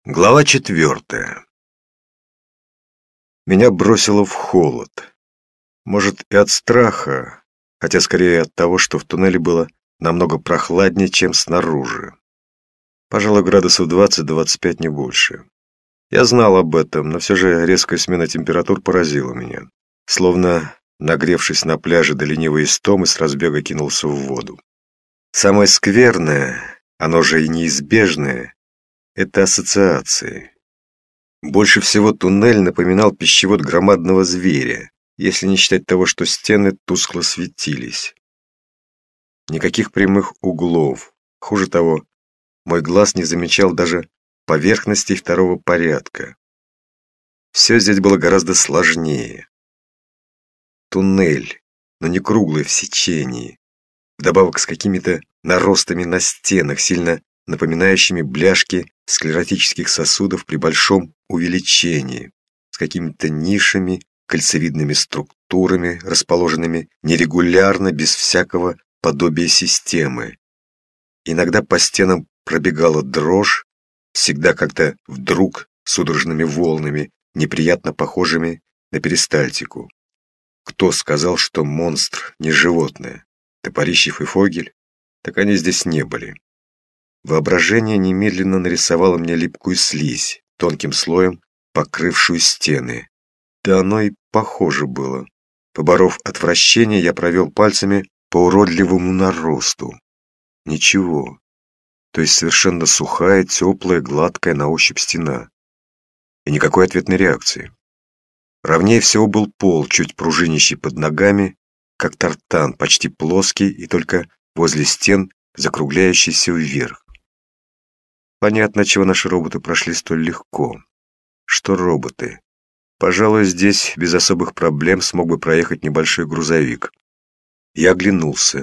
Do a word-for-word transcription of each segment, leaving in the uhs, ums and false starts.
Глава четвертая. Меня бросило в холод. Может, и от страха, хотя скорее от того, что в туннеле было намного прохладнее, чем снаружи. Пожалуй, градусов двадцать-двадцать пять, не больше. Я знал об этом, но все же резкая смена температур поразила меня. Словно, нагревшись на пляже до ленивой истомы, с разбега кинулся в воду. Самое скверное, оно же и неизбежное, это ассоциации. Больше всего туннель напоминал пищевод громадного зверя, если не считать того, что стены тускло светились. Никаких прямых углов. Хуже того, мой глаз не замечал даже поверхностей второго порядка. Все здесь было гораздо сложнее. Туннель, но не круглый в сечении, вдобавок с какими-то наростами на стенах, сильно напоминающими бляшки склеротических сосудов при большом увеличении, с какими-то нишами, кольцевидными структурами, расположенными нерегулярно, без всякого подобия системы. Иногда по стенам пробегала дрожь, всегда как-то вдруг судорожными волнами, неприятно похожими на перистальтику. Кто сказал, что монстр не животное? Топорищев и Фогель? Так они здесь не были. Воображение немедленно нарисовало мне липкую слизь, тонким слоем покрывшую стены. Да оно и похоже было. Поборов отвращение, я провел пальцами по уродливому наросту. Ничего. То есть совершенно сухая, теплая, гладкая на ощупь стена. И никакой ответной реакции. Ровнее всего был пол, чуть пружинящий под ногами, как тартан, почти плоский и только возле стен закругляющийся вверх. Понятно, чего наши роботы прошли столь легко. Что роботы? Пожалуй, здесь без особых проблем смог бы проехать небольшой грузовик. Я оглянулся.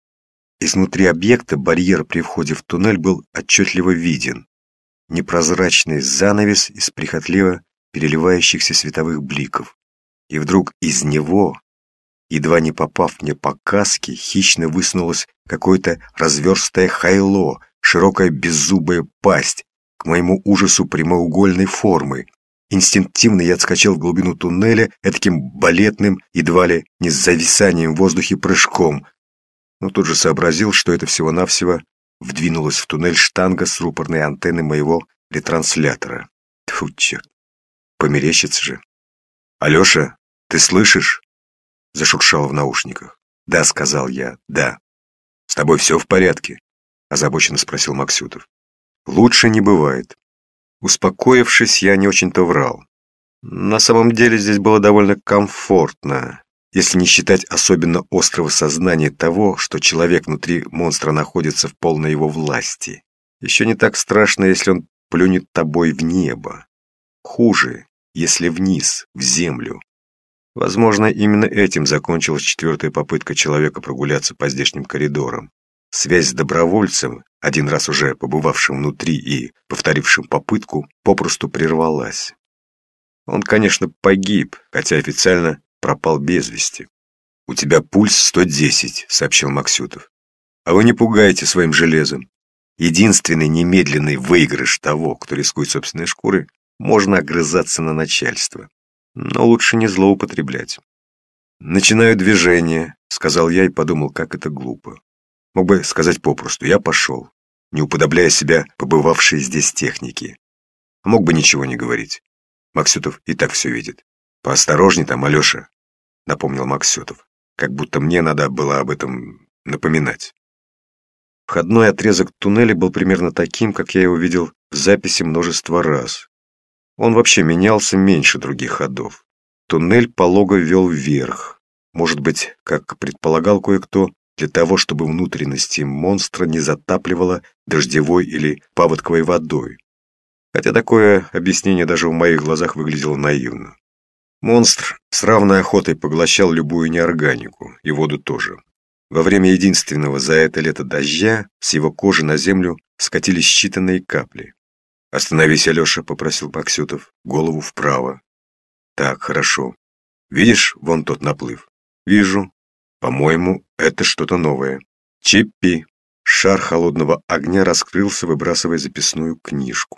Изнутри объекта барьер при входе в туннель был отчетливо виден. Непрозрачный занавес из прихотливо переливающихся световых бликов. И вдруг из него, едва не попав мне по каске, хищно высунулось какое-то разверстое хайло, широкая беззубая пасть, к моему ужасу прямоугольной формы. Инстинктивно я отскочил в глубину туннеля этаким балетным, едва ли не с зависанием в воздухе прыжком, но тут же сообразил, что это всего-навсего вдвинулась в туннель штанга с рупорной антенной моего ретранслятора. Тьфу, черт, померещится же. «Алеша, ты слышишь?» — зашуршало в наушниках. «Да», — сказал я, — «да». «С тобой все в порядке?» — озабоченно спросил Максютов. «Лучше не бывает». Успокоившись, я не очень-то врал. На самом деле здесь было довольно комфортно, если не считать особенно острого сознания того, что человек внутри монстра находится в полной его власти. Еще не так страшно, если он плюнет тобой в небо. Хуже, если вниз, в землю. Возможно, именно этим закончилась четвертая попытка человека прогуляться по здешним коридорам. Связь с добровольцем, один раз уже побывавшим внутри и повторившим попытку, попросту прервалась. Он, конечно, погиб, хотя официально пропал без вести. «У тебя пульс сто десять», — сообщил Максютов. «А вы не пугаете своим железом. Единственный немедленный выигрыш того, кто рискует собственной шкурой, можно огрызаться на начальство. Но лучше не злоупотреблять». «Начинаю движение», — сказал я и подумал, как это глупо. Мог бы сказать попросту: «Я пошел», не уподобляя себя побывавшей здесь технике. А мог бы ничего не говорить. Максютов и так все видит. «Поосторожней там, Алеша», — напомнил Максютов, как будто мне надо было об этом напоминать. Входной отрезок туннеля был примерно таким, как я его видел в записи множество раз. Он вообще менялся меньше других ходов. Туннель полого вел вверх. Может быть, как предполагал кое-кто, для того, чтобы внутренности монстра не затапливало дождевой или паводковой водой. Хотя такое объяснение даже в моих глазах выглядело наивно. Монстр с равной охотой поглощал любую неорганику, и воду тоже. Во время единственного за это лето дождя с его кожи на землю скатились считанные капли. «Остановись, Алеша», — попросил Максютов, — «голову вправо». «Так, хорошо. Видишь вон тот наплыв?» «Вижу. По-моему, это что-то новое». «Чиппи». Шар холодного огня раскрылся, выбрасывая записную книжку.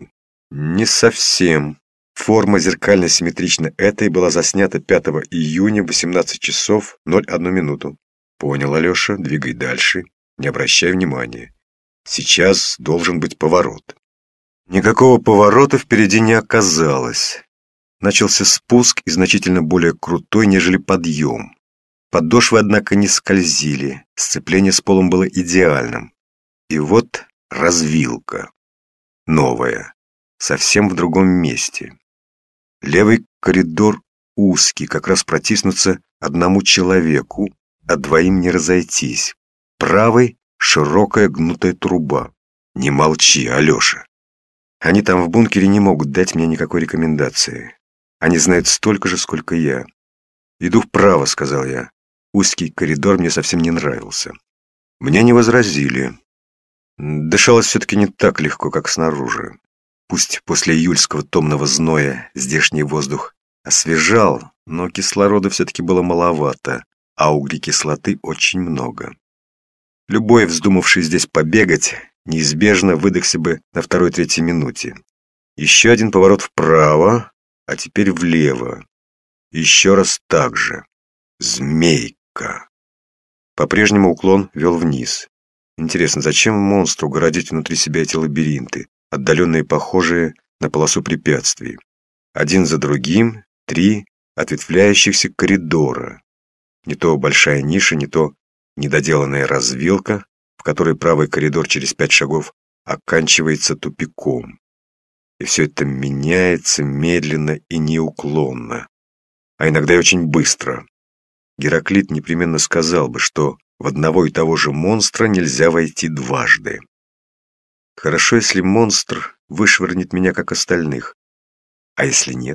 Не совсем. Форма зеркально симметрична этой была заснята пятого июня в восемнадцать часов ноль одну минуту. Понял, Алеша, двигай дальше, не обращай внимания. Сейчас должен быть поворот. Никакого поворота впереди не оказалось. Начался спуск и значительно более крутой, нежели подъем. Подошвы, однако, не скользили, сцепление с полом было идеальным. И вот развилка. Новая, совсем в другом месте. Левый коридор узкий, как раз протиснуться одному человеку, а двоим не разойтись. Правый — широкая гнутая труба. Не молчи, Алеша. Они там в бункере не могут дать мне никакой рекомендации. Они знают столько же, сколько я. «Иду вправо», — сказал я. Узкий коридор мне совсем не нравился. Мне не возразили. Дышалось все-таки не так легко, как снаружи. Пусть после июльского томного зноя здешний воздух освежал, но кислорода все-таки было маловато, а углекислоты очень много. Любой, вздумавший здесь побегать, неизбежно выдохся бы на второй-третьей минуте. Еще один поворот вправо, а теперь влево. Еще раз так же. Змейка. По-прежнему уклон вел вниз. Интересно, зачем монстру городить внутри себя эти лабиринты, отдаленные, похожие на полосу препятствий? Один за другим три ответвляющихся коридора. Не то большая ниша, не то недоделанная развилка, в которой правый коридор через пять шагов оканчивается тупиком. И все это меняется медленно и неуклонно, а иногда и очень быстро. Гераклит непременно сказал бы, что в одного и того же монстра нельзя войти дважды. Хорошо, если монстр вышвырнет меня, как остальных. А если нет?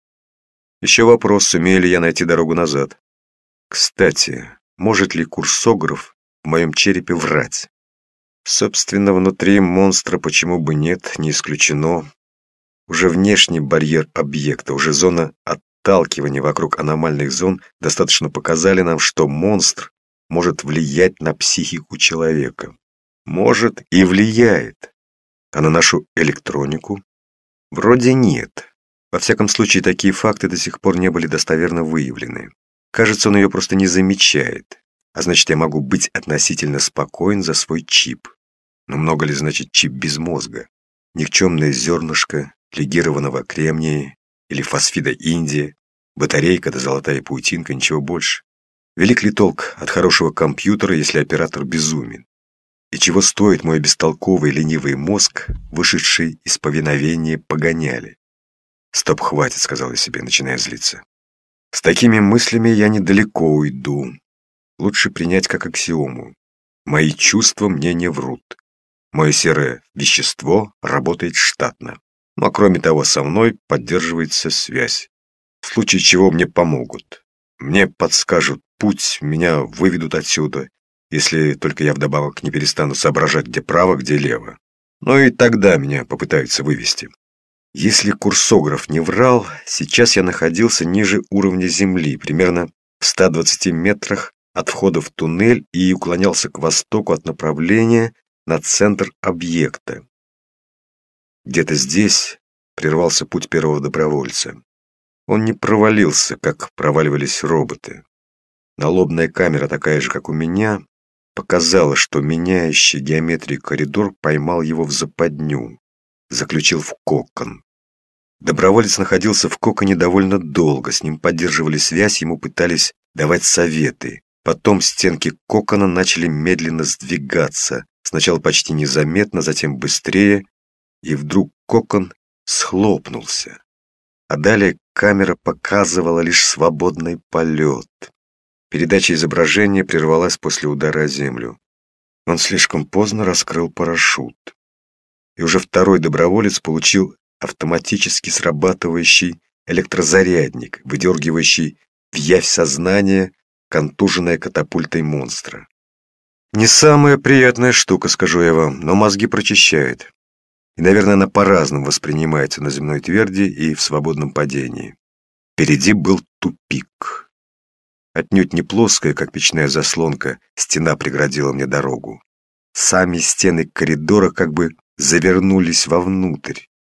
Еще вопрос, сумею ли я найти дорогу назад. Кстати, может ли курсограф в моем черепе врать? Собственно, внутри монстра почему бы нет, не исключено. Уже внешний барьер объекта, уже зона отталкивания вокруг аномальных зон достаточно показали нам, что монстр может влиять на психику человека. Может и влияет. А на нашу электронику? Вроде нет. Во всяком случае, такие факты до сих пор не были достоверно выявлены. Кажется, он ее просто не замечает. А значит, я могу быть относительно спокоен за свой чип. Но много ли значит чип без мозга? Никчемное зернышко легированного кремния или фосфида Индия, батарейка да золотая паутинка, ничего больше. Велик ли толк от хорошего компьютера, если оператор безумен? И чего стоит мой бестолковый ленивый мозг, вышедший из повиновения погоняли? «Стоп, хватит», — сказал я себе, начиная злиться. «С такими мыслями я недалеко уйду. Лучше принять как аксиому. Мои чувства мне не врут. Мое серое вещество работает штатно. Ну а кроме того, со мной поддерживается связь. В случае чего мне помогут. Мне подскажут путь, меня выведут отсюда, если только я вдобавок не перестану соображать, где право, где лево. Но и тогда меня попытаются вывести. Если курсограф не врал, сейчас я находился ниже уровня земли, примерно в ста двадцати метрах от входа в туннель и уклонялся к востоку от направления на центр объекта. Где-то здесь прервался путь первого добровольца. Он не провалился, как проваливались роботы. Налобная камера, такая же, как у меня, показала, что меняющий геометрию коридор поймал его в западню, заключил в кокон. Доброволец находился в коконе довольно долго, с ним поддерживали связь, ему пытались давать советы. Потом стенки кокона начали медленно сдвигаться, сначала почти незаметно, затем быстрее, и вдруг кокон схлопнулся. А далее камера показывала лишь свободный полет. Передача изображения прервалась после удара о землю. Он слишком поздно раскрыл парашют. И уже второй доброволец получил автоматически срабатывающий электрозарядник, выдергивающий в явь сознание, контуженное катапультой монстра. Не самая приятная штука, скажу я вам, но мозги прочищает. И, наверное, она по-разному воспринимается на земной тверди и в свободном падении. Впереди был тупик. Отнюдь не плоская, как печная заслонка, стена преградила мне дорогу. Сами стены коридора как бы завернулись вовнутрь.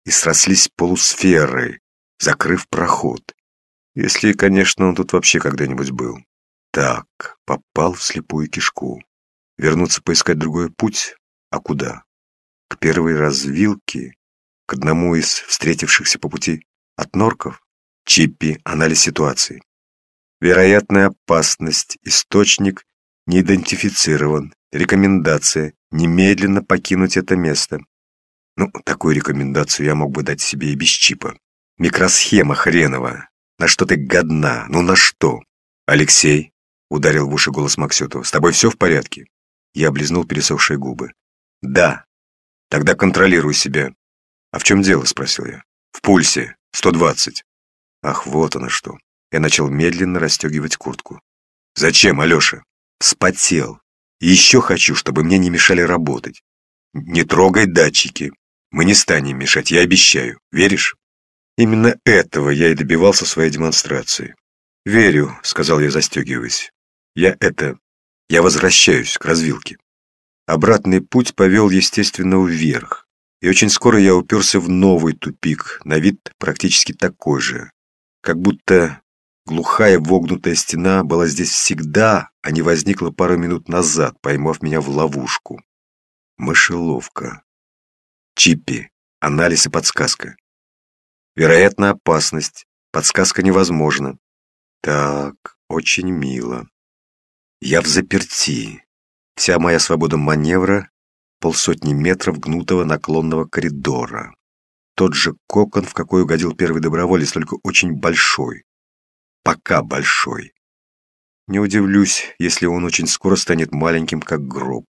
и срослись полусферой, закрыв проход. Если, конечно, он тут вообще когда-нибудь был. Так, попал в слепую кишку. Вернуться поискать другой путь? А куда? К первой развилке? К одному из встретившихся по пути отнорков? Чиппи, анализ ситуации. Вероятная опасность, источник не идентифицирован. Рекомендация немедленно покинуть это место. Ну, такую рекомендацию я мог бы дать себе и без чипа. Микросхема хренова. На что ты годна? Ну на что? Алексей, ударил в уши голос Максютова, с тобой все в порядке? Я облизнул пересохшие губы. Да. Тогда контролируй себя. А в чем дело, спросил я. В пульсе. сто двадцать. Ах, вот оно что. Я начал медленно расстегивать куртку. Зачем, Алеша? Вспотел. И еще хочу, чтобы мне не мешали работать. Не трогай датчики. Мы не станем мешать, я обещаю. Веришь? Именно этого я и добивался своей демонстрации. «Верю», — сказал я, застегиваясь. «Я это... Я возвращаюсь к развилке». Обратный путь повел, естественно, вверх. И очень скоро я уперся в новый тупик, на вид практически такой же. Как будто глухая вогнутая стена была здесь всегда, а не возникла пару минут назад, поймав меня в ловушку. Мышеловка. Чиппи. Анализ и подсказка. Вероятно, опасность. Подсказка невозможна. Так, очень мило. Я в заперти. Вся моя свобода маневра — полсотни метров гнутого наклонного коридора. Тот же кокон, в какой угодил первый доброволец, только очень большой. Пока большой. Не удивлюсь, если он очень скоро станет маленьким, как гроб.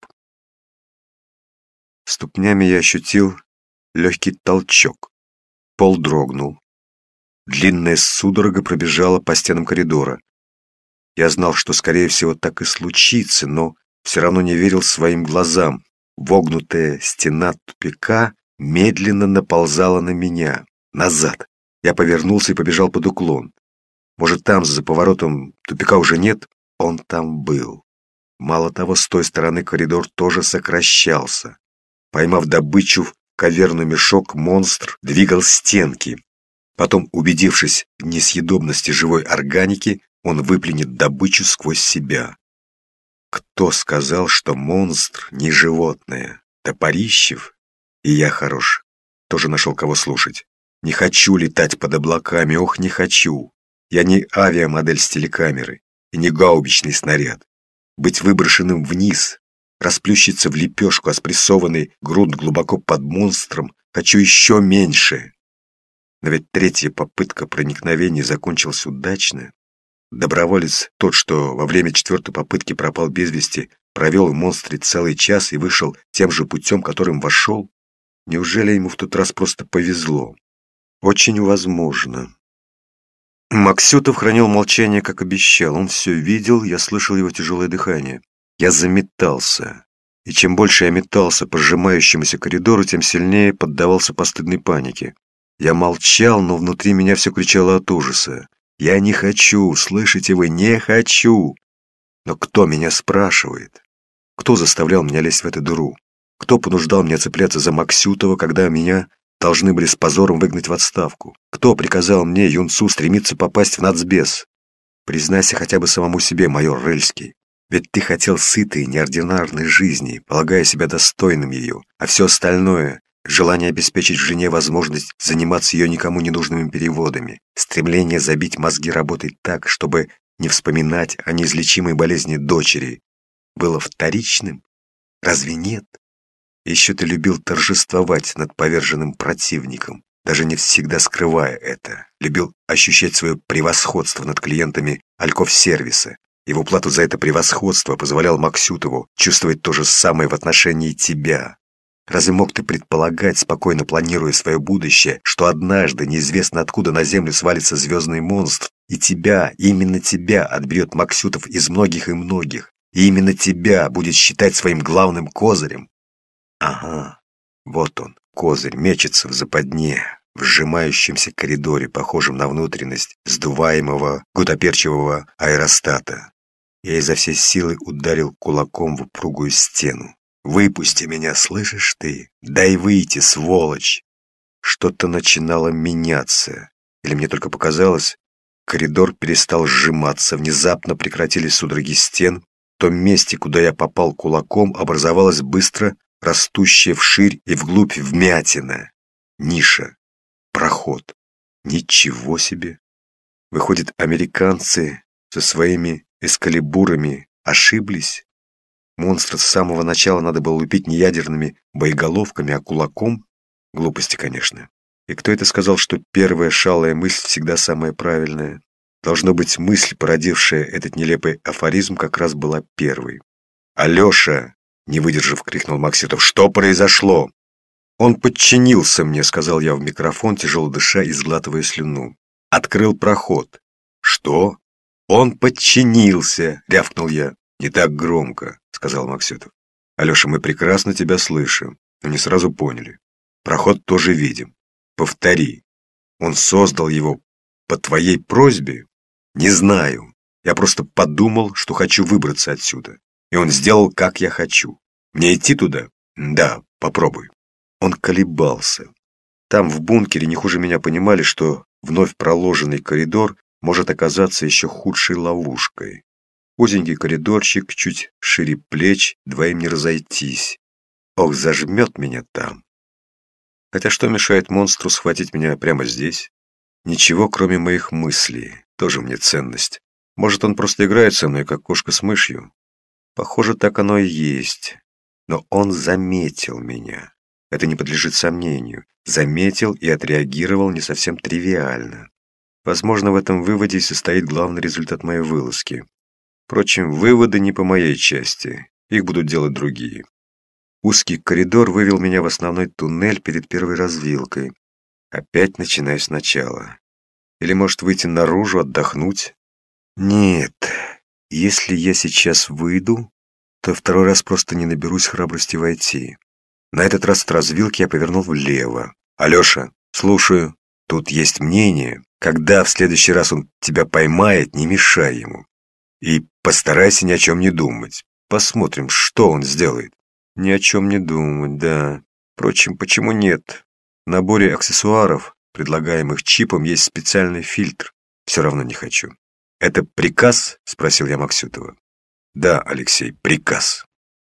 Ступнями я ощутил легкий толчок. Пол дрогнул. Длинная судорога пробежала по стенам коридора. Я знал, что, скорее всего, так и случится, но все равно не верил своим глазам. Вогнутая стена тупика медленно наползала на меня. Назад. Я повернулся и побежал под уклон. Может, там, за поворотом, тупика уже нет? Он там был. Мало того, с той стороны коридор тоже сокращался. Поймав добычу в каверный мешок, монстр двигал стенки. Потом, убедившись в несъедобности живой органики, он выплюнет добычу сквозь себя. Кто сказал, что монстр не животное? Топорищев? И я хорош. Тоже нашел кого слушать. Не хочу летать под облаками, ох, не хочу. Я не авиамодель с телекамеры и не гаубичный снаряд. Быть выброшенным вниз, расплющиться в лепешку, а спрессованный грунт глубоко под монстром хочу еще меньше. Но ведь третья попытка проникновения закончилась удачно. Доброволец, тот, что во время четвертой попытки пропал без вести, провел в монстре целый час и вышел тем же путем, которым вошел. Неужели ему в тот раз просто повезло? Очень возможно. Максютов хранил молчание, как обещал. Он все видел, я слышал его тяжелое дыхание. Я заметался. И чем больше я метался по сжимающемуся коридору, тем сильнее поддавался постыдной панике. Я молчал, но внутри меня все кричало от ужаса. Я не хочу, слышите вы, не хочу. Но кто меня спрашивает? Кто заставлял меня лезть в эту дыру? Кто понуждал меня цепляться за Максютова, когда меня должны были с позором выгнать в отставку? Кто приказал мне, юнцу, стремиться попасть в нацбез? Признайся хотя бы самому себе, майор Рыльский. Ведь ты хотел сытой, неординарной жизни, полагая себя достойным ее, а все остальное — желание обеспечить жене возможность заниматься ее никому не нужными переводами, стремление забить мозги работать так, чтобы не вспоминать о неизлечимой болезни дочери, было вторичным? Разве нет? Еще ты любил торжествовать над поверженным противником, даже не всегда скрывая это. Любил ощущать свое превосходство над клиентами Альков-сервиса. И в уплату за это превосходство позволял Максютову чувствовать то же самое в отношении тебя. Разве мог ты предполагать, спокойно планируя свое будущее, что однажды неизвестно откуда на землю свалится звездный монстр, и тебя, именно тебя, отберет Максютов из многих и многих, и именно тебя будет считать своим главным козырем? Ага, вот он, козырь, мечется в западне, в сжимающемся коридоре, похожем на внутренность сдуваемого гутоперчивого аэростата. Я изо всей силы ударил кулаком в упругую стену. «Выпусти меня, слышишь ты? Дай выйти, сволочь!» что-то начинало меняться. Или мне только показалось, коридор перестал сжиматься, внезапно прекратились судороги стен. В том месте, куда я попал кулаком, образовалась быстро растущая вширь и вглубь вмятина. Ниша. Проход. Ничего себе! Выходит, американцы со своими эскалибурами ошиблись? Монстра с самого начала надо было лупить не ядерными боеголовками, а кулаком? Глупости, конечно. И кто это сказал, что первая шалая мысль всегда самая правильная? Должно быть, мысль, породившая этот нелепый афоризм, как раз была первой. «Алеша!» — не выдержав, крикнул Максютов. «Что произошло?» «Он подчинился мне», — сказал я в микрофон, тяжело дыша и сглатывая слюну. «Открыл проход». «Что?» «Он подчинился», — рявкнул я. «Не так громко», — сказал Максютов. «Алеша, мы прекрасно тебя слышим, но не сразу поняли. Проход тоже видим. Повтори. Он создал его по твоей просьбе?» «Не знаю. Я просто подумал, что хочу выбраться отсюда. И он сделал, как я хочу. Мне идти туда?» «Да, попробуй». Он колебался. Там, в бункере, не хуже меня понимали, что вновь проложенный коридор может оказаться еще худшей ловушкой. Узенький коридорчик, чуть шире плеч, двоим не разойтись. Ох, зажмет меня там. Хотя что мешает монстру схватить меня прямо здесь? Ничего, кроме моих мыслей. Тоже мне ценность. Может, он просто играет со мной, как кошка с мышью? Похоже, так оно и есть. Но он заметил меня. Это не подлежит сомнению. Заметил и отреагировал не совсем тривиально. Возможно, в этом выводе и состоит главный результат моей вылазки. Впрочем, выводы не по моей части. Их будут делать другие. Узкий коридор вывел меня в основной туннель перед первой развилкой. Опять начиная сначала. Или, может, выйти наружу, отдохнуть? Нет. Если я сейчас выйду, то второй раз просто не наберусь храбрости войти. На этот раз от развилки я повернул влево. «Алеша, слушаю. Тут есть мнение. Когда в следующий раз он тебя поймает, не мешай ему. И постарайся ни о чем не думать. Посмотрим, что он сделает». «Ни о чем не думать, да. Впрочем, почему нет? В наборе аксессуаров, предлагаемых чипом, есть специальный фильтр. Все равно не хочу». «Это приказ?» — спросил я Максютова. «Да, Алексей, приказ».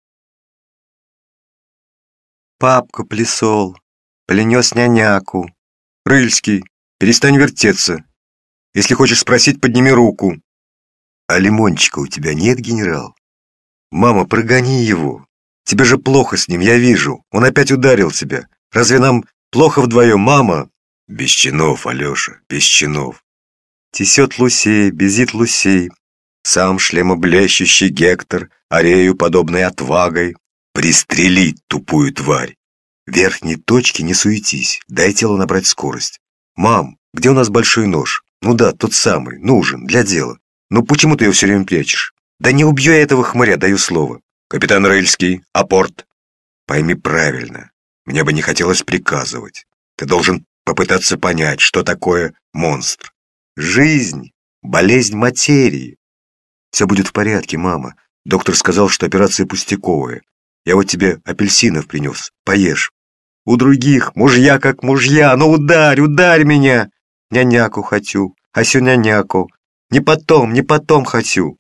«Папка плясол, пленес няняку. «Рыльский, перестань вертеться. Если хочешь спросить, подними руку». А лимончика у тебя нет, генерал? «Мама, прогони его. Тебе же плохо с ним, я вижу. Он опять ударил тебя. Разве нам плохо вдвоем, мама?» «Без чинов, Алеша, без чинов». Тесет Лусей, безит Лусей. Сам шлемоблещущий Гектор, арею подобной отвагой. Пристрелить тупую тварь. В верхней точке не суетись, дай телу набрать скорость. «Мам, где у нас большой нож?» Ну да, тот самый, нужен, для дела. Ну почему ты ее все время прячешь? Да не убью я этого хмыря, даю слово. «Капитан Рыльский, апорт». Пойми правильно, мне бы не хотелось приказывать. Ты должен попытаться понять, что такое монстр. Жизнь, болезнь материи. Все будет в порядке, мама. Доктор сказал, что операция пустяковая. Я вот тебе апельсинов принес, поешь. У других мужья как мужья, ну ударь, ударь меня. Няняку хочу, хочу няняку. Не потом, не потом хочу.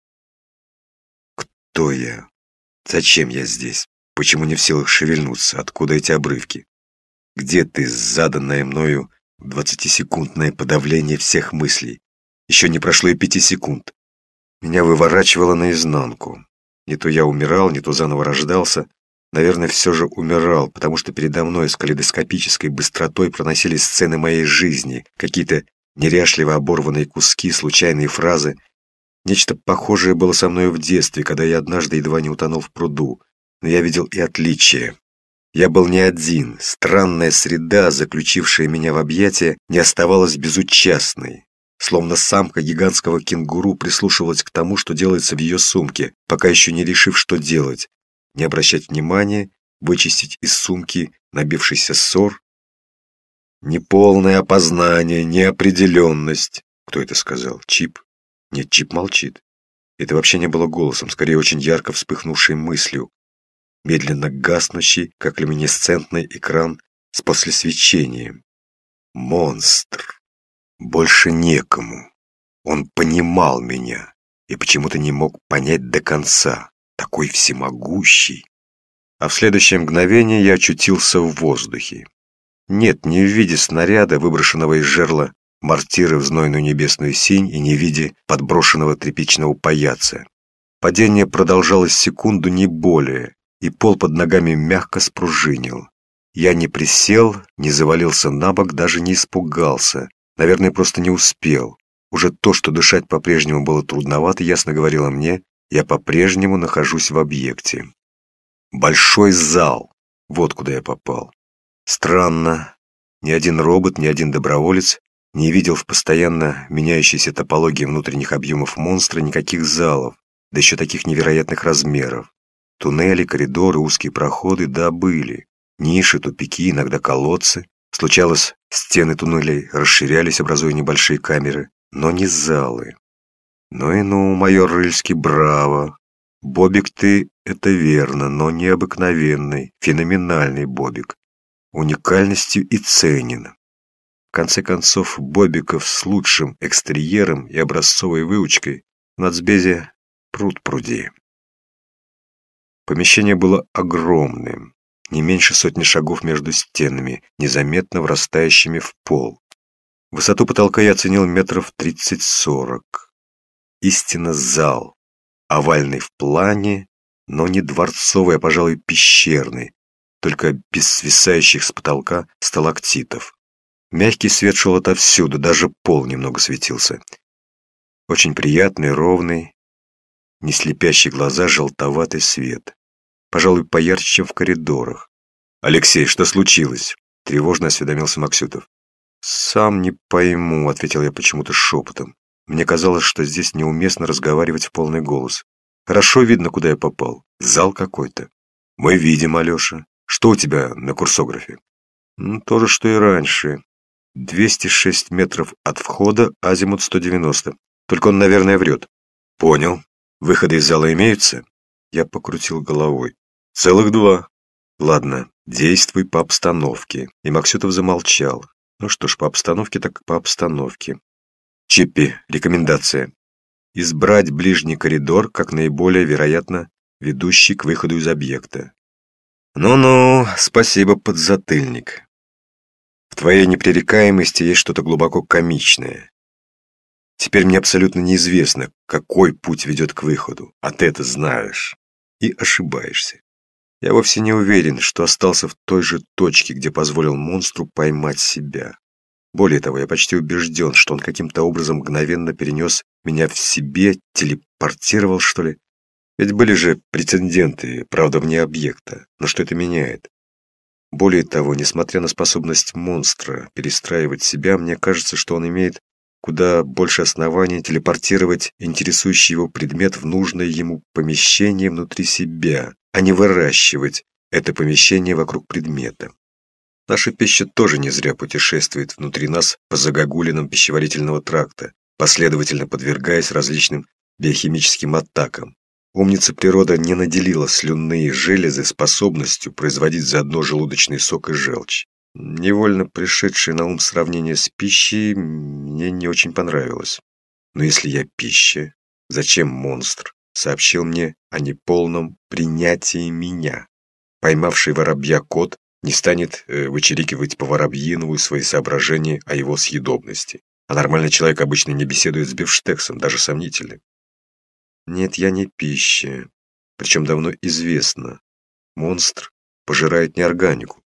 Кто я? Зачем я здесь? Почему не в силах шевельнуться? Откуда эти обрывки? Где ты, заданное мною двадцатисекундное подавление всех мыслей? Еще не прошло и пяти секунд. Меня выворачивало наизнанку. Не то я умирал, не то заново рождался. Наверное, все же умирал, потому что передо мной с калейдоскопической быстротой проносились сцены моей жизни, какие-то неряшливо оборванные куски, случайные фразы. Нечто похожее было со мной в детстве, когда я однажды едва не утонул в пруду. Но я видел и отличия. Я был не один. Странная среда, заключившая меня в объятия, не оставалась безучастной. Словно самка гигантского кенгуру прислушивалась к тому, что делается в ее сумке, пока еще не решив, что делать. Не обращать внимания, вычистить из сумки набившийся ссор. Неполное опознание, неопределенность. Кто это сказал? Чип? Нет, Чип молчит. Это вообще не было голосом, скорее очень ярко вспыхнувшей мыслью. Медленно гаснущий, как люминесцентный экран с послесвечением. Монстр. Больше некому. Он понимал меня и почему-то не мог понять до конца. Такой всемогущий. А в следующее мгновение я очутился в воздухе. Нет, не в виде снаряда, выброшенного из жерла мортиры в знойную небесную синь, и не в виде подброшенного тряпичного паяца. Падение продолжалось секунду, не более, и пол под ногами мягко спружинил. Я не присел, не завалился на бок, даже не испугался. Наверное, просто не успел. Уже то, что дышать по-прежнему было трудновато, ясно говорило мне, я по-прежнему нахожусь в объекте. Большой зал. Вот куда я попал. Странно. Ни один робот, ни один доброволец не видел в постоянно меняющейся топологии внутренних объемов монстра никаких залов, да еще таких невероятных размеров. Туннели, коридоры, узкие проходы, да, были. Ниши, тупики, иногда колодцы. Случалось, стены туннелей расширялись, образуя небольшие камеры, но не залы. Ну и ну, майор Рыльский, браво. Бобик ты, это верно, но необыкновенный, феноменальный Бобик. Уникальностью и ценен. В конце концов, Бобиков с лучшим экстерьером и образцовой выучкой в нацбезе пруд-пруди. Помещение было огромным, не меньше сотни шагов между стенами, незаметно врастающими в пол. Высоту потолка я оценил метров тридцать-сорок. Истинно зал, овальный в плане, но не дворцовый, а, пожалуй, пещерный, только без свисающих с потолка сталактитов. Мягкий свет шел отовсюду, даже пол немного светился. Очень приятный, ровный, не слепящий глаза желтоватый свет. Пожалуй, поярче, чем в коридорах. «Алексей, что случилось?» — тревожно осведомился Максютов. «Сам не пойму», — ответил я почему-то шепотом. Мне казалось, что здесь неуместно разговаривать в полный голос. Хорошо видно, куда я попал. Зал какой-то. Мы видим, Алеша. Что у тебя на курсографе? Ну, то же, что и раньше. двести шесть метров от входа, азимут сто девяносто. Только он, наверное, врет. Понял. Выходы из зала имеются? Я покрутил головой. Целых два. Ладно, действуй по обстановке. И Максютов замолчал. Ну что ж, по обстановке так по обстановке. Чиппи, рекомендация. Избрать ближний коридор, как наиболее вероятно ведущий к выходу из объекта. Ну-ну, спасибо, подзатыльник. В твоей непререкаемости есть что-то глубоко комичное. Теперь мне абсолютно неизвестно, какой путь ведет к выходу, а ты это знаешь. И ошибаешься. Я вовсе не уверен, что остался в той же точке, где позволил монстру поймать себя. Более того, я почти убежден, что он каким-то образом мгновенно перенес меня в себе, телепортировал, что ли. Ведь были же прецеденты, правда, вне объекта. Но что это меняет? Более того, несмотря на способность монстра перестраивать себя, мне кажется, что он имеет куда больше оснований телепортировать интересующий его предмет в нужное ему помещение внутри себя, а не выращивать это помещение вокруг предмета. Наша пища тоже не зря путешествует внутри нас по загогулинам пищеварительного тракта, последовательно подвергаясь различным биохимическим атакам. Умница природа не наделила слюнные железы способностью производить заодно желудочный сок и желчь. Невольно пришедшее на ум сравнение с пищей мне не очень понравилось. Но если я пища, зачем монстр сообщил мне о неполном принятии меня? Поймавший воробья кот не станет э, вычерикивать по воробьинову свои соображения о его съедобности. А нормальный человек обычно не беседует с бифштексом, даже сомнительным. Нет, я не пища. Причем давно известно. Монстр пожирает неорганику.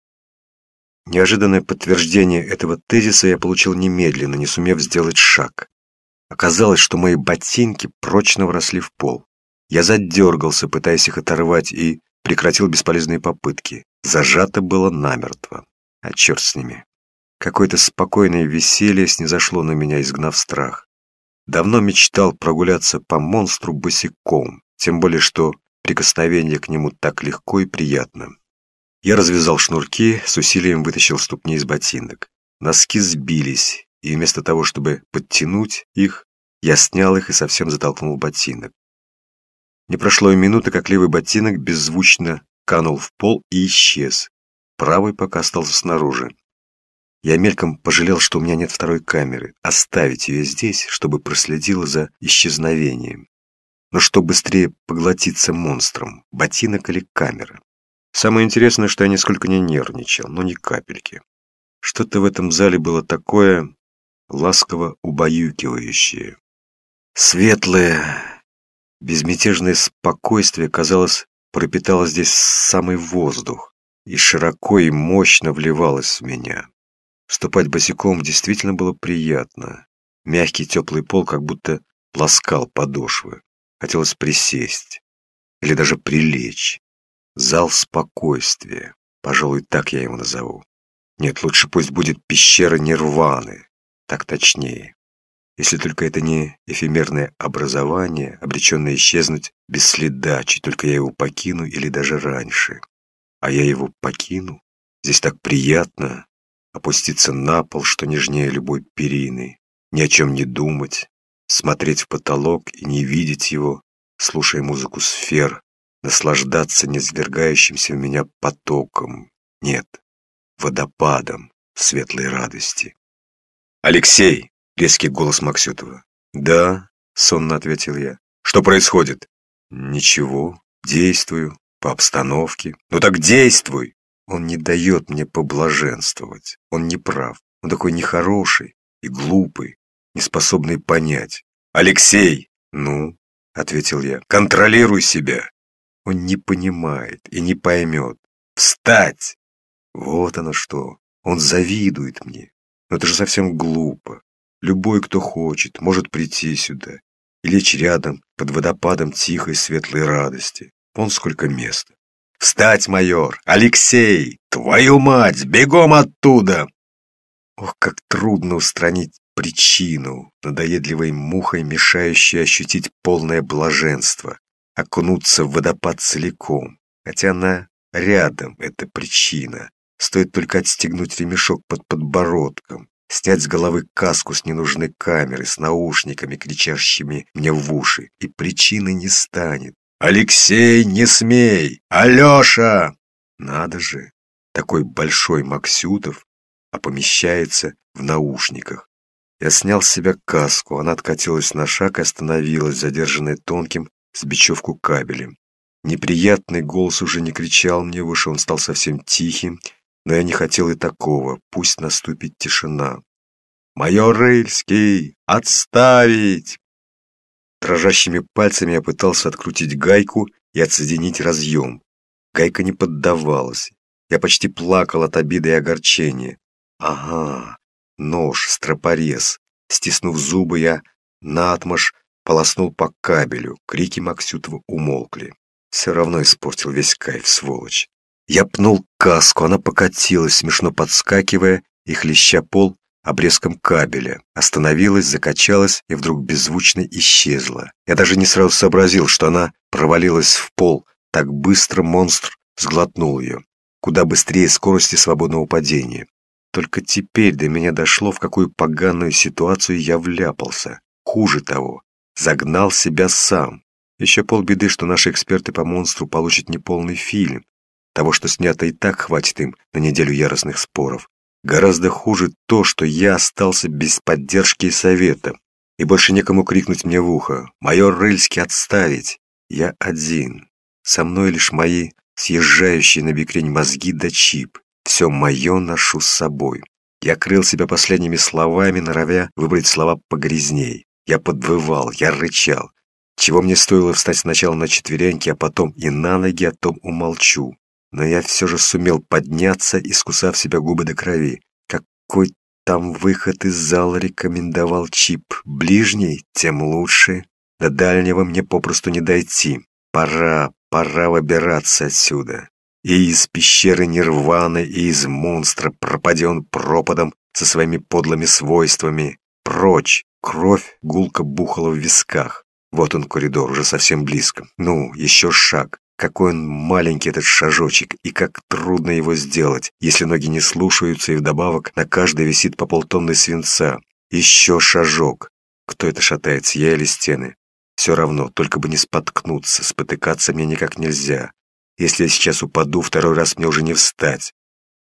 Неожиданное подтверждение этого тезиса я получил немедленно, не сумев сделать шаг. Оказалось, что мои ботинки прочно вросли в пол. Я задергался, пытаясь их оторвать, и прекратил бесполезные попытки. Зажато было намертво. А черт с ними. Какое-то спокойное веселье снизошло на меня, изгнав страх. Давно мечтал прогуляться по монстру босиком, тем более что прикосновение к нему так легко и приятно. Я развязал шнурки, с усилием вытащил ступни из ботинок. Носки сбились, и вместо того, чтобы подтянуть их, я снял их и совсем затолкнул ботинок. Не прошло и минуты, как левый ботинок беззвучно канул в пол и исчез. правый пока остался снаружи. Я мельком пожалел, что у меня нет второй камеры, оставить ее здесь, чтобы проследила за исчезновением. Но что быстрее поглотиться монстром, ботинок или камера? Самое интересное, что я нисколько не нервничал, но ни капельки. Что-то в этом зале было такое ласково убаюкивающее. Светлое, безмятежное спокойствие, казалось, пропитало здесь самый воздух и широко и мощно вливалось в меня. Ступать босиком действительно было приятно. Мягкий теплый пол как будто ласкал подошвы. Хотелось присесть или даже прилечь. Зал спокойствия, пожалуй, так я его назову. Нет, лучше пусть будет пещера Нирваны, так точнее. Если только это не эфемерное образование, обреченное исчезнуть без следа, чуть только я его покину или даже раньше. А я его покину? Здесь так приятно опуститься на пол, что нежнее любой перины, ни о чем не думать, смотреть в потолок и не видеть его, слушая музыку сфер, наслаждаться низвергающимся в меня потоком. Нет, водопадом светлой радости. «Алексей!» — резкий голос Максютова. «Да», — сонно ответил я. «Что происходит?» «Ничего, действую, по обстановке». «Ну так действуй!» Он не дает мне поблаженствовать. Он не прав. Он такой нехороший и глупый, неспособный понять. «Алексей!» «Ну?» — ответил я. «Контролируй себя!» Он не понимает и не поймет. «Встать!» Вот оно что. Он завидует мне. Но это же совсем глупо. Любой, кто хочет, может прийти сюда и лечь рядом под водопадом тихой светлой радости. Вон сколько места. «Встать, майор! Алексей! Твою мать! Бегом оттуда!» Ох, как трудно устранить причину, надоедливой мухой, мешающей ощутить полное блаженство, окунуться в водопад целиком. Хотя она рядом, эта причина. Стоит только отстегнуть ремешок под подбородком, снять с головы каску с ненужной камерой, с наушниками, кричащими мне в уши, и причины не станет. «Алексей, не смей! Алеша!» Надо же, такой большой Максютов, а помещается в наушниках. Я снял с себя каску, она откатилась на шаг и остановилась, задержанная тонким с бечевку кабелем. Неприятный голос уже не кричал мне в уши, он стал совсем тихим, но я не хотел и такого, пусть наступит тишина. «Майор Рыльский, отставить!» Дрожащими пальцами я пытался открутить гайку и отсоединить разъем. Гайка не поддавалась. Я почти плакал от обиды и огорчения. Ага, нож, стропорез. Стиснув зубы, я наотмашь полоснул по кабелю. Крики Максютова умолкли. Все равно испортил весь кайф, сволочь. Я пнул каску, она покатилась, смешно подскакивая и хлеща пол обрезком кабеля. Остановилась, закачалась и вдруг беззвучно исчезла. Я даже не сразу сообразил, что она провалилась в пол. Так быстро монстр сглотнул ее. Куда быстрее скорости свободного падения. Только теперь до меня дошло, в какую поганую ситуацию я вляпался. Хуже того, загнал себя сам. Еще полбеды, что наши эксперты по монстру получат неполный фильм. Того, что снято, и так хватит им на неделю яростных споров. Гораздо хуже то, что я остался без поддержки и совета. И больше некому крикнуть мне в ухо: «Майор Рыльский, отставить!» Я один. Со мной лишь мои съезжающие на бекрень мозги да чип. Все мое ношу с собой. Я крыл себя последними словами, норовя выбрать слова погрязней. Я подвывал, я рычал. Чего мне стоило встать сначала на четвереньки, а потом и на ноги, о том умолчу. Но я все же сумел подняться, искусав себя губы до крови. Какой там выход из зала рекомендовал Чип? Ближний, тем лучше. До дальнего мне попросту не дойти. Пора, пора выбираться отсюда. И из пещеры Нирваны, и из монстра, пропади он пропадом со своими подлыми свойствами. Прочь! Кровь гулко бухала в висках. Вот он, коридор, уже совсем близко. Ну, еще шаг. Какой он маленький, этот шажочек, и как трудно его сделать, если ноги не слушаются, и вдобавок на каждой висит по полтонны свинца. Еще шажок. Кто это шатается, я или стены? Все равно, только бы не споткнуться, спотыкаться мне никак нельзя. Если я сейчас упаду, второй раз мне уже не встать.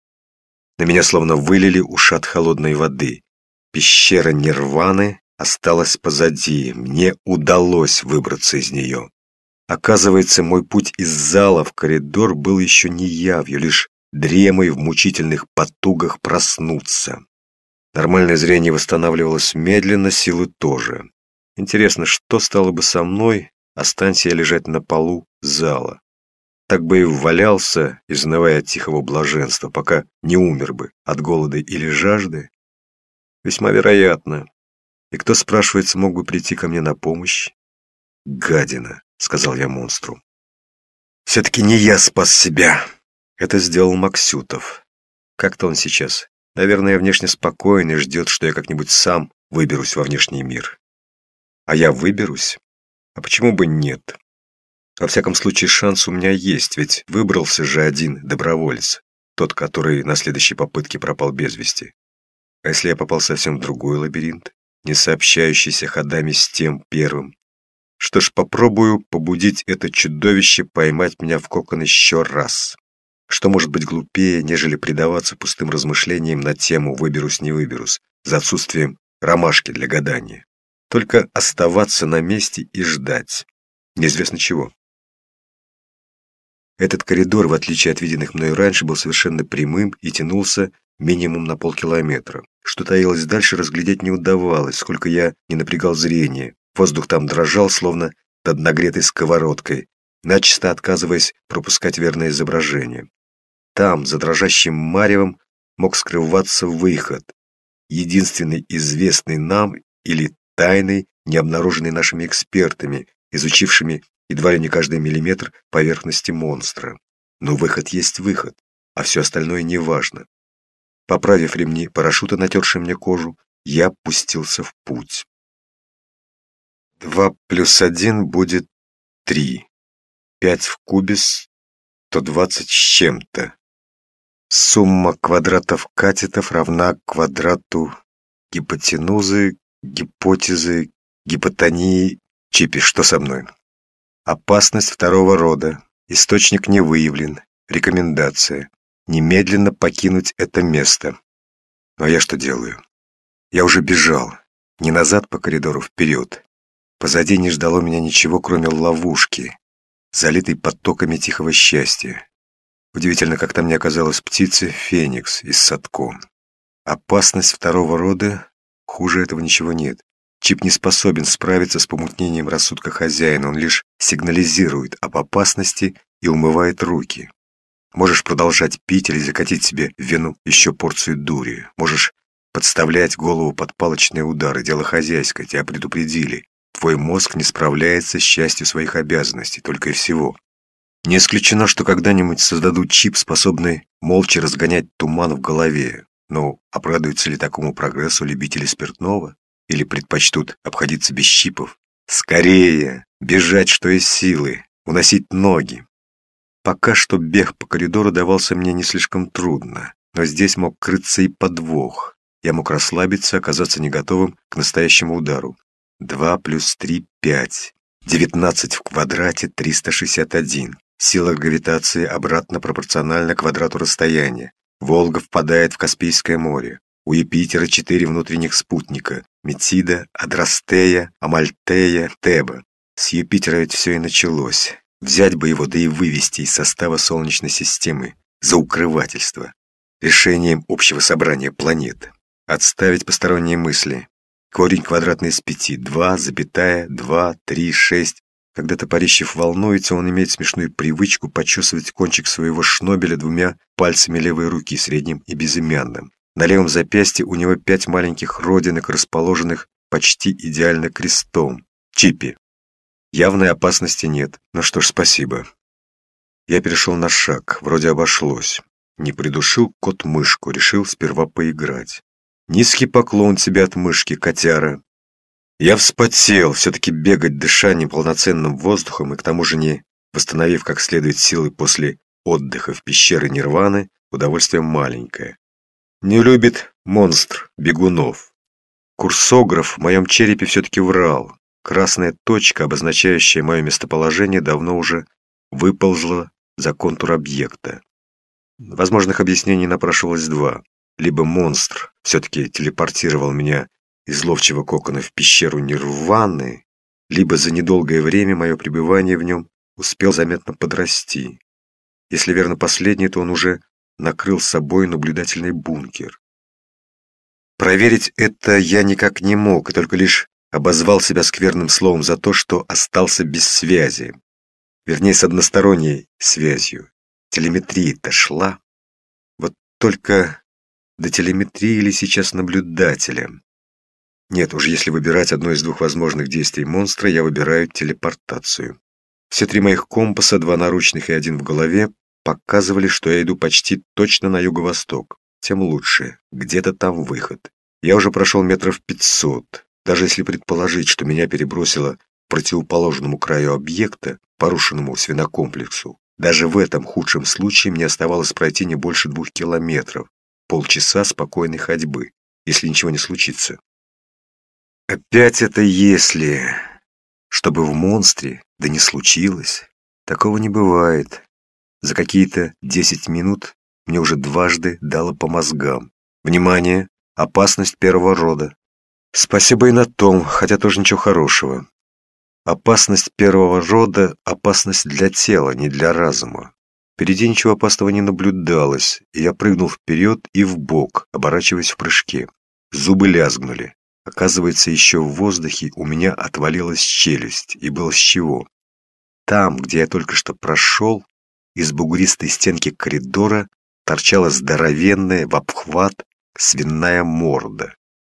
На меня словно вылили ушат холодной воды. Пещера Нирваны осталась позади. Мне удалось выбраться из нее. Оказывается, мой путь из зала в коридор был еще не явью, лишь дремой в мучительных потугах проснуться. Нормальное зрение восстанавливалось медленно, силы тоже. Интересно, что стало бы со мной, останься я лежать на полу зала? Так бы и валялся, изнывая от тихого блаженства, пока не умер бы от голода или жажды? Весьма вероятно. И кто, спрашивается, мог бы прийти ко мне на помощь? Гадина, сказал я монстру. Все-таки не я спас себя. Это сделал Максютов. Как-то он сейчас. Наверное, внешне спокоен и ждет, что я как-нибудь сам выберусь во внешний мир. А я выберусь? А почему бы нет? Во всяком случае, шанс у меня есть, ведь выбрался же один доброволец, тот, который на следующей попытке пропал без вести. А если я попал совсем в другой лабиринт, не сообщающийся ходами с тем первым? Что ж, попробую побудить это чудовище поймать меня в кокон еще раз. Что может быть глупее, нежели предаваться пустым размышлениям на тему «выберусь-не выберусь», за отсутствием ромашки для гадания? Только оставаться на месте и ждать. Неизвестно чего. Этот коридор, в отличие от виденных мною раньше, был совершенно прямым и тянулся минимум на полкилометра. Что таилось дальше, разглядеть не удавалось, сколько я не напрягал зрение. Воздух там дрожал, словно над нагретой сковородкой, начисто отказываясь пропускать верное изображение. Там, за дрожащим маревом, мог скрываться выход, единственный известный нам или тайный, не обнаруженный нашими экспертами, изучившими едва ли не каждый миллиметр поверхности монстра. Но выход есть выход, а все остальное неважно. Поправив ремни парашюта, натершие мне кожу, я пустился в путь. Два плюс один будет три. Пять в кубе сто двадцать с чем-то. Сумма квадратов катетов равна квадрату гипотенузы, гипотезы, гипотонии. Чипи, что со мной? Опасность второго рода. Источник не выявлен. Рекомендация. Немедленно покинуть это место. Но я что делаю? Я уже бежал. Не назад по коридору, вперед. Позади не ждало меня ничего, кроме ловушки, залитой потоками тихого счастья. Удивительно, как там не оказалась птицы Феникс из Садко. Опасность второго рода, хуже этого ничего нет. Чип не способен справиться с помутнением рассудка хозяина, он лишь сигнализирует об опасности и умывает руки. Можешь продолжать пить или закатить себе в вену еще порцию дури. Можешь подставлять голову под палочные удары, дело хозяйское, тебя предупредили. Твой мозг не справляется с частью своих обязанностей, только и всего. Не исключено, что когда-нибудь создадут чип, способный молча разгонять туман в голове. Но обрадуются ли такому прогрессу любители спиртного? Или предпочтут обходиться без чипов? Скорее! Бежать, что из силы! Уносить ноги! Пока что бег по коридору давался мне не слишком трудно, но здесь мог крыться и подвох. Я мог расслабиться, оказаться не готовым к настоящему удару. Два плюс три — пять. Девятнадцать в квадрате — триста шестьдесят один. Сила гравитации обратно пропорциональна квадрату расстояния. Волга впадает в Каспийское море. У Юпитера четыре внутренних спутника — Метида, Адрастея, Амальтея, Теба. С Юпитера ведь все и началось. Взять бы его, да и вывести из состава Солнечной системы за укрывательство. Решением общего собрания планет. Отставить посторонние мысли. Корень квадратный из пяти. Два, запятая, два, три, шесть. Когда Топорищев волнуется, он имеет смешную привычку почесывать кончик своего шнобеля двумя пальцами левой руки, средним и безымянным. На левом запястье у него пять маленьких родинок, расположенных почти идеально крестом. Чипи. Явной опасности нет. Ну что ж, спасибо. Я перешел на шаг, вроде обошлось. Не придушил кот мышку, решил сперва поиграть. Низкий поклон тебе от мышки, котяра. Я вспотел, все-таки бегать, дыша неполноценным воздухом и к тому же не восстановив как следует силы после отдыха в пещере Нирваны, удовольствие маленькое. Не любит монстр бегунов. Курсограф в моем черепе все-таки врал. Красная точка, обозначающая мое местоположение, давно уже выползла за контур объекта. Возможных объяснений напрашивалось два. Либо монстр все-таки телепортировал меня из ловчего кокона в пещеру Нирваны, либо за недолгое время мое пребывание в нем успел заметно подрасти. Если верно последнее, то он уже накрыл собой наблюдательный бункер. Проверить это я никак не мог, и только лишь обозвал себя скверным словом за то, что остался без связи. Вернее, с односторонней связью. Телеметрия-то шла. Вот только до телеметрии ли сейчас наблюдателя? Нет, уж если выбирать одно из двух возможных действий монстра, я выбираю телепортацию. Все три моих компаса, два наручных и один в голове, показывали, что я иду почти точно на юго-восток. Тем лучше. Где-то там выход. Я уже прошел метров пятьсот. Даже если предположить, что меня перебросило к противоположному краю объекта, порушенному свинокомплексу, даже в этом худшем случае мне оставалось пройти не больше двух километров. Полчаса спокойной ходьбы, если ничего не случится. Опять это «если». Чтобы в монстре, да не случилось. Такого не бывает. За какие-то десять минут мне уже дважды дало по мозгам. Внимание! Опасность первого рода. Спасибо и на том, хотя тоже ничего хорошего. Опасность первого рода — опасность для тела, не для разума. Впереди ничего опасного не наблюдалось, и я прыгнул вперед и вбок, оборачиваясь в прыжке. Зубы лязгнули. Оказывается, еще в воздухе у меня отвалилась челюсть, и было с чего. Там, где я только что прошел, из бугристой стенки коридора торчала здоровенная в обхват свиная морда.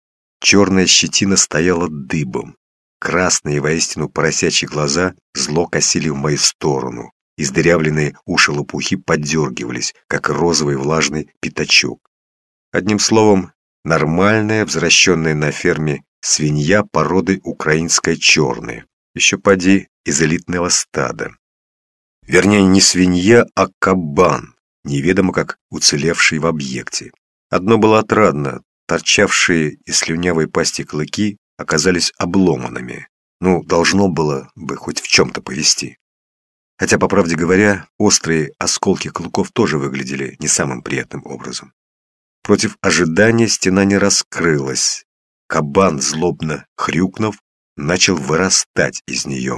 Черная щетина стояла дыбом. Красные, воистину поросячьи глаза зло косили в мою сторону. Издырявленные уши лопухи поддергивались, как розовый влажный пятачок. Одним словом, нормальная, взращенная на ферме свинья породы украинская черная. Еще поди из элитного стада. Вернее, не свинья, а кабан, неведомо как уцелевший в объекте. Одно было отрадно, торчавшие из слюнявой пасти клыки оказались обломанными. Ну, должно было бы хоть в чем-то повести. Хотя, по правде говоря, острые осколки клыков тоже выглядели не самым приятным образом. Против ожидания стена не раскрылась. Кабан, злобно хрюкнув, начал вырастать из нее.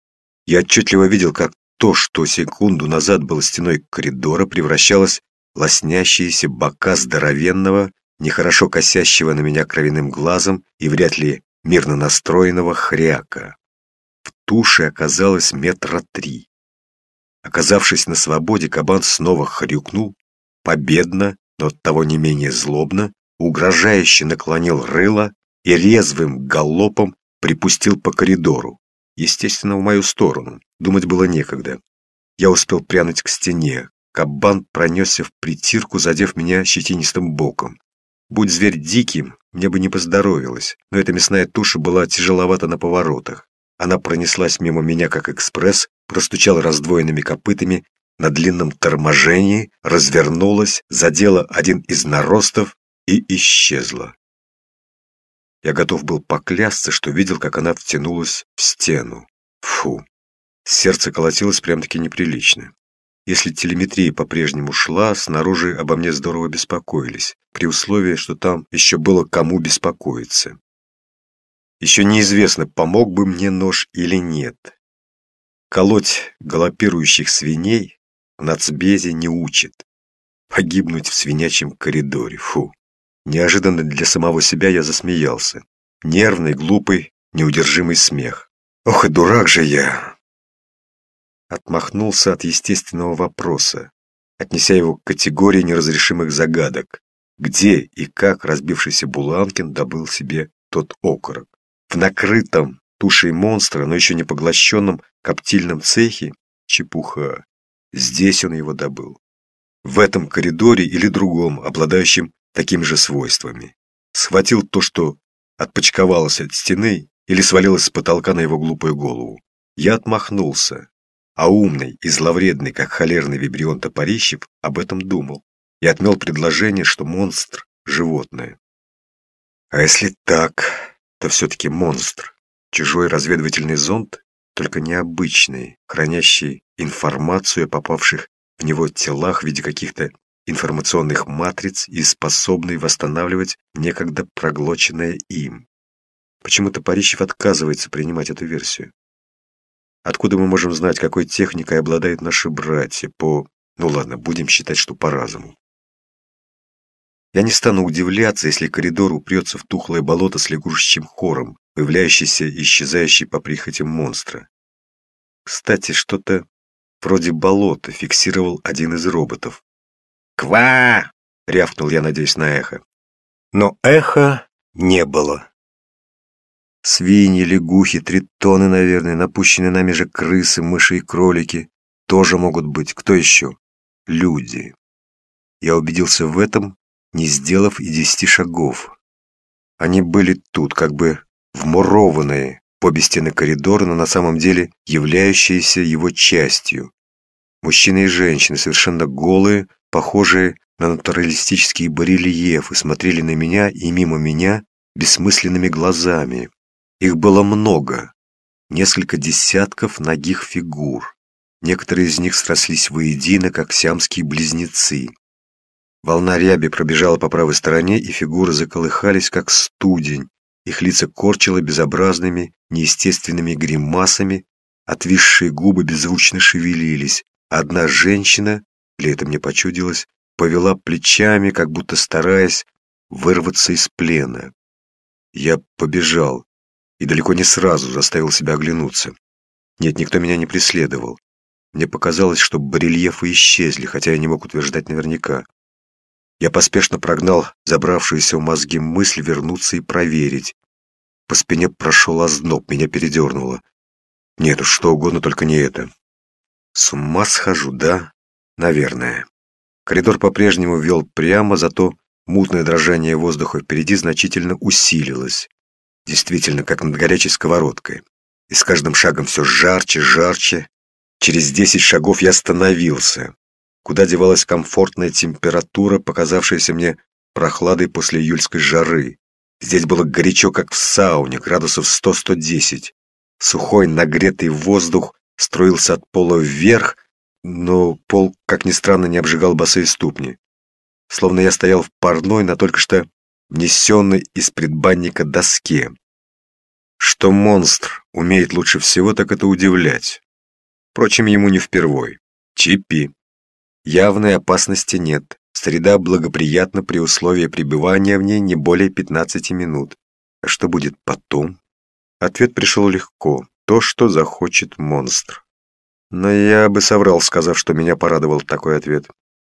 Я отчетливо видел, как то, что секунду назад было стеной коридора, превращалось в лоснящиеся бока здоровенного, нехорошо косящего на меня кровяным глазом и вряд ли мирно настроенного хряка. В туше оказалось метра три. Оказавшись на свободе, кабан снова хрюкнул, победно, но оттого не менее злобно, угрожающе наклонил рыло и резвым галопом припустил по коридору. Естественно, в мою сторону. Думать было некогда. Я успел прянуть к стене. Кабан пронесся в притирку, задев меня щетинистым боком. Будь зверь диким, мне бы не поздоровилось, но эта мясная туша была тяжеловата на поворотах. Она пронеслась мимо меня, как экспресс, простучала раздвоенными копытами на длинном торможении, развернулась, задела один из наростов и исчезла. Я готов был поклясться, что видел, как она втянулась в стену. Фу! Сердце колотилось прям-таки неприлично. Если телеметрия по-прежнему шла, снаружи обо мне здорово беспокоились, при условии, что там еще было кому беспокоиться. Еще неизвестно, помог бы мне нож или нет. Колоть галопирующих свиней в нацбезе не учат. Погибнуть в свинячьем коридоре, фу. Неожиданно для самого себя я засмеялся. Нервный, глупый, неудержимый смех. Ох и дурак же я! Отмахнулся от естественного вопроса, отнеся его к категории неразрешимых загадок. Где и как разбившийся Буланкин добыл себе тот окорок? В накрытом тушей монстра, но еще не поглощенном коптильном цехе? Чепуха. Здесь он его добыл. В этом коридоре или другом, обладающем такими же свойствами. Схватил то, что отпочковалось от стены, или свалилось с потолка на его глупую голову. Я отмахнулся. А умный и зловредный, как холерный вибрион Топорищев, об этом думал и отмел предложение, что монстр — животное. А если так, то все-таки монстр. Чужой разведывательный зонд, только необычный, хранящий информацию о попавших в него телах в виде каких-то информационных матриц и способный восстанавливать некогда проглоченное им. Почему-то Парищев отказывается принимать эту версию. Откуда мы можем знать, какой техникой обладают наши братья по... Ну ладно, будем считать, что по разуму. Я не стану удивляться, если коридор упрется в тухлое болото с лягушечьим хором, появляющийся и исчезающий по прихоти монстра. Кстати, что-то вроде болота фиксировал один из роботов. «Ква!» — рявкнул я, надеясь на эхо. Но эха не было. Свиньи, лягухи, тритоны, наверное, напущенные нами же крысы, мыши и кролики тоже могут быть. Кто еще? Люди. Я убедился в этом, не сделав и десяти шагов. Они были тут, как бы вмурованные в обе стены коридора, но на самом деле являющиеся его частью. Мужчины и женщины, совершенно голые, похожие на натуралистические барельефы, смотрели на меня и мимо меня бессмысленными глазами. Их было много, несколько десятков нагих фигур. Некоторые из них срослись воедино, как сиамские близнецы. Волна ряби пробежала по правой стороне, и фигуры заколыхались, как студень. Их лица корчило безобразными, неестественными гримасами, отвисшие губы беззвучно шевелились. Одна женщина, или это мне почудилось, повела плечами, как будто стараясь вырваться из плена. Я побежал. И далеко не сразу заставил себя оглянуться. Нет, никто меня не преследовал. Мне показалось, что барельефы исчезли, хотя я не мог утверждать наверняка. Я поспешно прогнал забравшуюся в мозги мысль вернуться и проверить. По спине прошел озноб, меня передернуло. Нет уж, что угодно, только не это. С ума схожу, да? Наверное. Коридор по-прежнему вел прямо, зато мутное дрожание воздуха впереди значительно усилилось. Действительно, как над горячей сковородкой. И с каждым шагом все жарче, жарче. Через десять шагов я остановился. Куда девалась комфортная температура, показавшаяся мне прохладой после июльской жары. Здесь было горячо, как в сауне, градусов сто — сто десять. Сухой, нагретый воздух струился от пола вверх, но пол, как ни странно, не обжигал босые ступни. Словно я стоял в парной на только что внесенной из предбанника доске. Что монстр умеет лучше всего, так это удивлять. Впрочем, ему не впервой. Чипи. Явной опасности нет. Среда благоприятна при условии пребывания в ней не более пятнадцати минут. А что будет потом? Ответ пришел легко. То, что захочет монстр. Но я бы соврал, сказав, что меня порадовал такой ответ.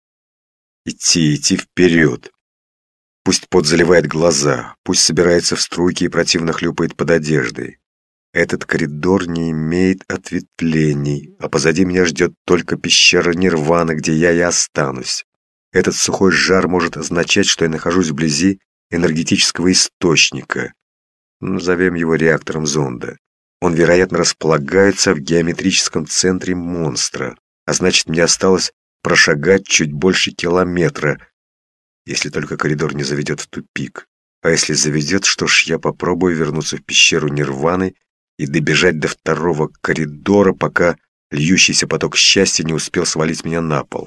Идти, идти вперед. Пусть пот заливает глаза, пусть собирается в струйки и противно хлюпает под одеждой. Этот коридор не имеет ответвлений, а позади меня ждет только пещера Нирваны, где я и останусь. Этот сухой жар может означать, что я нахожусь вблизи энергетического источника. Назовем его реактором зонда. Он, вероятно, располагается в геометрическом центре монстра, а значит, мне осталось прошагать чуть больше километра, если только коридор не заведет в тупик. А если заведет, что ж, я попробую вернуться в пещеру Нирваны и добежать до второго коридора, пока льющийся поток счастья не успел свалить меня на пол.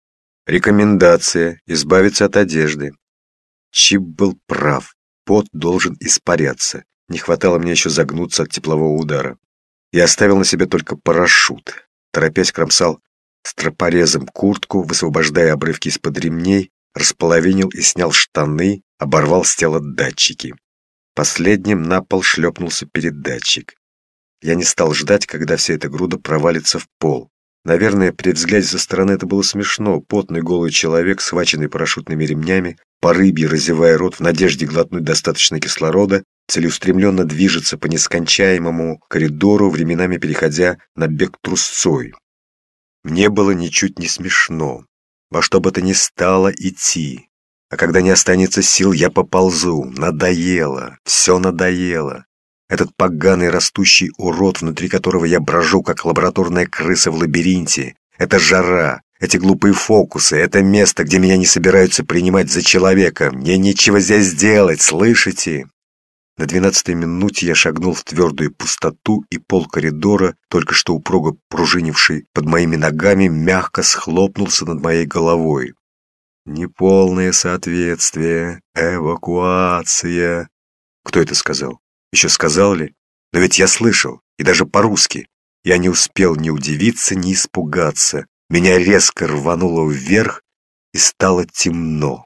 Рекомендация: избавиться от одежды. Чип был прав. Пот должен испаряться. Не хватало мне еще загнуться от теплового удара. Я оставил на себе только парашют. Торопясь, кромсал стропорезом куртку, высвобождая обрывки из-под ремней, располовинил и снял штаны, оборвал с тела датчики. Последним на пол шлепнулся передатчик. Я не стал ждать, когда вся эта груда провалится в пол. Наверное, при взгляде со стороны это было смешно. Потный голый человек, схваченный парашютными ремнями, по рыбье разевая рот в надежде глотнуть достаточно кислорода, целеустремленно движется по нескончаемому коридору, временами переходя на бег трусцой. Мне было ничуть не смешно. Во что бы то ни стало идти. А когда не останется сил, я поползу. Надоело. Все надоело. Этот поганый растущий урод, внутри которого я брожу, как лабораторная крыса в лабиринте. Это жара, эти глупые фокусы, это место, где меня не собираются принимать за человека. Мне нечего здесь делать, слышите? На двенадцатой минуте я шагнул в твердую пустоту, и пол коридора, только что упруго пружинивший под моими ногами, мягко схлопнулся над моей головой. Неполное соответствие, эвакуация. Кто это сказал? Еще сказал ли? Но ведь я слышал, и даже по-русски. Я не успел ни удивиться, ни испугаться. Меня резко рвануло вверх, и стало темно.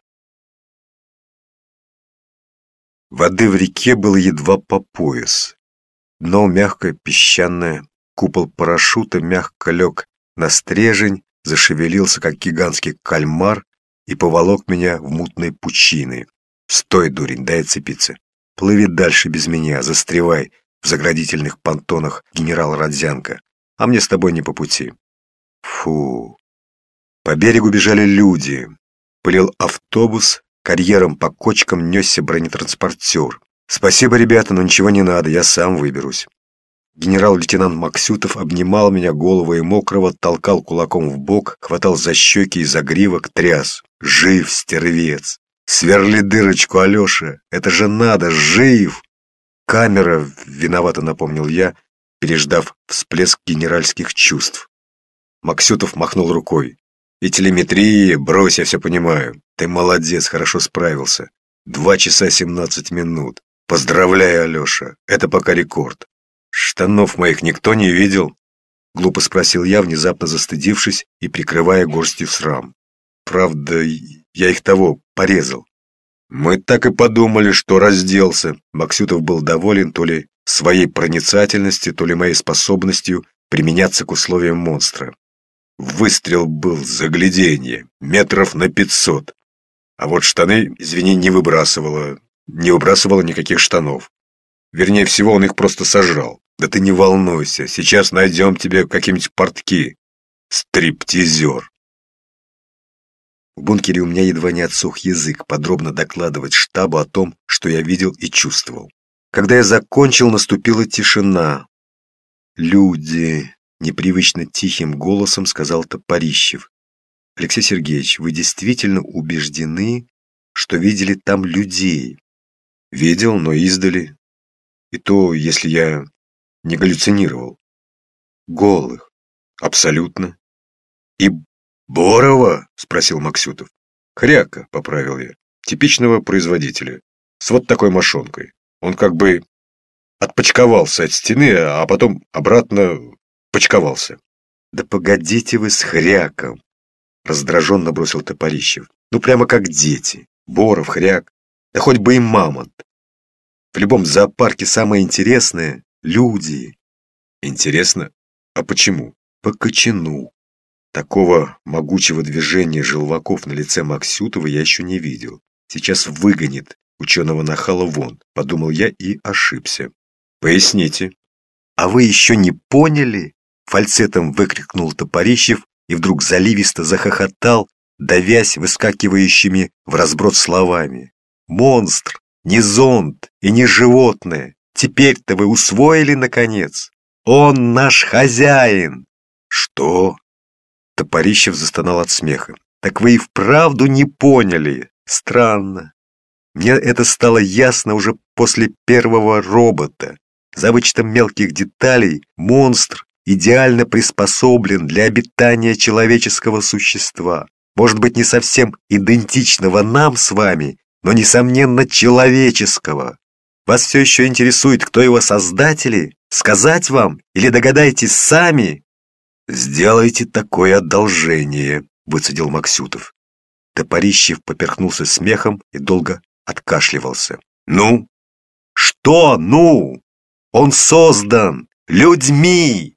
Воды в реке было едва по пояс. Дно мягкое, песчаное, купол парашюта мягко лег на стрежень, зашевелился, как гигантский кальмар, и поволок меня в мутные пучины. «Стой, дурень, дай отцепиться. Плыви дальше без меня, застревай в заградительных понтонах генерал Родзянко, а мне с тобой не по пути». Фу. По берегу бежали люди. Пылил автобус, карьером по кочкам несся бронетранспортер. «Спасибо, ребята, но ничего не надо, я сам выберусь». Генерал-лейтенант Максютов обнимал меня голого и мокрого, толкал кулаком в бок, хватал за щеки и за гривок, тряс. «Жив, стервец! Сверли дырочку, Алеша! Это же надо, жив!» «Камера!» — виновато напомнил я, переждав всплеск генеральских чувств. Максютов махнул рукой. «И телеметрия, брось, я все понимаю. Ты молодец, хорошо справился. Два часа семнадцать минут. Поздравляю, Алеша, это пока рекорд. Штанов моих никто не видел?» Глупо спросил я, внезапно застыдившись и прикрывая горстью срам. «Правда, я их того порезал». «Мы так и подумали, что разделся». Максютов был доволен то ли своей проницательностью, то ли моей способностью применяться к условиям монстра. Выстрел был загляденье, метров на пятьсот. А вот штаны, извини, не выбрасывало, не выбрасывало никаких штанов. Вернее всего, он их просто сожрал. Да ты не волнуйся, сейчас найдем тебе какие-нибудь портки. Стриптизер. В бункере у меня едва не отсох язык подробно докладывать штабу о том, что я видел и чувствовал. Когда я закончил, наступила тишина. «Люди», — непривычно тихим голосом сказал Топорищев. «Алексей Сергеевич, вы действительно убеждены, что видели там людей?» «Видел, но издали. И то, если я не галлюцинировал». «Голых?» «Абсолютно». «И Борова?» — спросил Максютов. «Хряка», — поправил я. «Типичного производителя. С вот такой мошонкой. Он как бы отпочковался от стены, а потом обратно почковался». «Да погодите вы с хряком!» — раздраженно бросил Топорищев. «Ну прямо как дети. Боров, хряк, да хоть бы и мамонт. В любом зоопарке самое интересное — люди». «Интересно? А почему?» «По кочану». Такого могучего движения желваков на лице Максютова я еще не видел. Сейчас выгонит ученого-нахала вон, подумал я и ошибся. «Поясните». «А вы еще не поняли?» Фальцетом выкрикнул Топорищев и вдруг заливисто захохотал, давясь выскакивающими в разброд словами. «Монстр, не зонд и не животное. Теперь-то вы усвоили, наконец? Он наш хозяин!» «Что?» Топорищев застонал от смеха. «Так вы и вправду не поняли. Странно. Мне это стало ясно уже после первого робота. За вычетом мелких деталей монстр идеально приспособлен для обитания человеческого существа. Может быть, не совсем идентичного нам с вами, но, несомненно, человеческого. Вас все еще интересует, кто его создатели? Сказать вам или догадаетесь сами?» «Сделайте такое одолжение», — выцедил Максютов. Топорищев поперхнулся смехом и долго откашливался. «Ну?» «Что «ну»? Он создан людьми!»